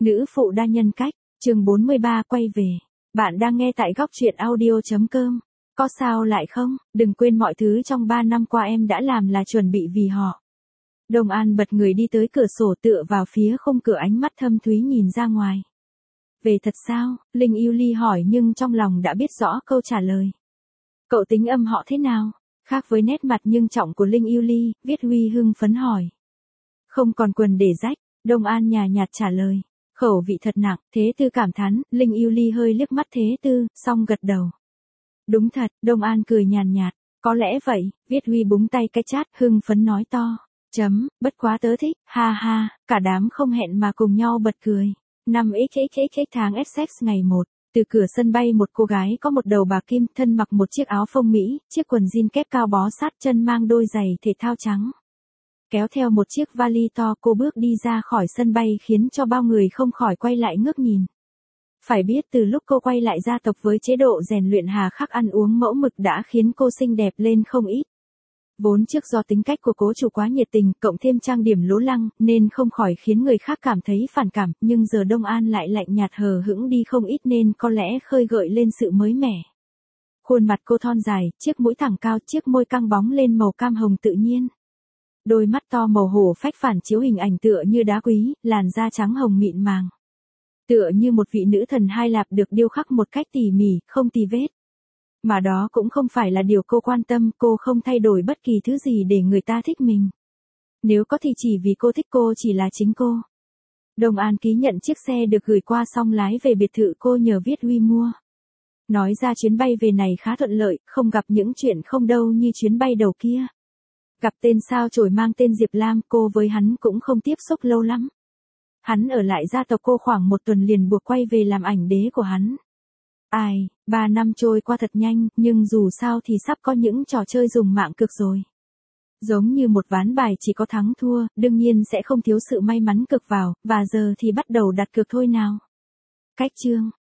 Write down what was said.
Nữ phụ đa nhân cách, chương 43 quay về. Bạn đang nghe tại góc truyện audio.com. Có sao lại không? Đừng quên mọi thứ trong 3 năm qua em đã làm là chuẩn bị vì họ. Đồng An bật người đi tới cửa sổ tựa vào phía khung cửa, ánh mắt thâm thúy nhìn ra ngoài. Về thật sao? Linh Yêu Ly hỏi nhưng trong lòng đã biết rõ câu trả lời. Cậu tính âm họ thế nào? Khác với nét mặt nhưng trọng của Linh Yêu Ly, Viết Huy hưng phấn hỏi. Không còn quần để rách, Đồng An nhàn nhạt trả lời. Khẩu vị thật nặng, Thế Tư cảm thán, Linh Yêu Ly hơi liếc mắt Thế Tư, xong gật đầu. Đúng thật, Đồng An cười nhàn nhạt, có lẽ vậy, Viết Huy búng tay cái chát, hưng phấn nói to. Bất quá tớ thích, ha ha, cả đám không hẹn mà cùng nhau bật cười. 5xxxx tháng Essex ngày 1, từ cửa sân bay một cô gái có một đầu bà kim, thân mặc một chiếc áo phông Mỹ, chiếc quần jean kép cao bó sát chân, mang đôi giày thể thao trắng. Kéo theo một chiếc vali to, cô bước đi ra khỏi sân bay khiến cho bao người không khỏi quay lại ngước nhìn. Phải biết từ lúc cô quay lại gia tộc với chế độ rèn luyện hà khắc, ăn uống mẫu mực đã khiến cô xinh đẹp lên không ít. Vốn trước do tính cách của cố chủ quá nhiệt tình, cộng thêm trang điểm lố lăng, nên không khỏi khiến người khác cảm thấy phản cảm, nhưng giờ Đồng An lại lạnh nhạt hờ hững đi không ít nên có lẽ khơi gợi lên sự mới mẻ. Khuôn mặt cô thon dài, chiếc mũi thẳng cao, chiếc môi căng bóng lên màu cam hồng tự nhiên. Đôi mắt to màu hổ phách phản chiếu hình ảnh tựa như đá quý, làn da trắng hồng mịn màng. Tựa như một vị nữ thần hai lạp được điêu khắc một cách tỉ mỉ, không tì vết. Mà đó cũng không phải là điều cô quan tâm, cô không thay đổi bất kỳ thứ gì để người ta thích mình. Nếu có thì chỉ vì cô thích cô, chỉ là chính cô. Đồng An ký nhận chiếc xe được gửi qua xong lái về biệt thự cô nhờ Viết Huy mua. Nói ra chuyến bay về này khá thuận lợi, không gặp những chuyện không đâu như chuyến bay đầu kia. Gặp tên sao chổi mang tên Diệp Lam, cô với hắn cũng không tiếp xúc lâu lắm. Hắn ở lại gia tộc cô khoảng 1 tuần liền buộc quay về làm ảnh đế của hắn. 3 năm trôi qua thật nhanh, nhưng dù sao thì sắp có những trò chơi dùng mạng cược rồi. Giống như một ván bài chỉ có thắng thua, đương nhiên sẽ không thiếu sự may mắn cực vào, và giờ thì bắt đầu đặt cược thôi nào. Cách chương,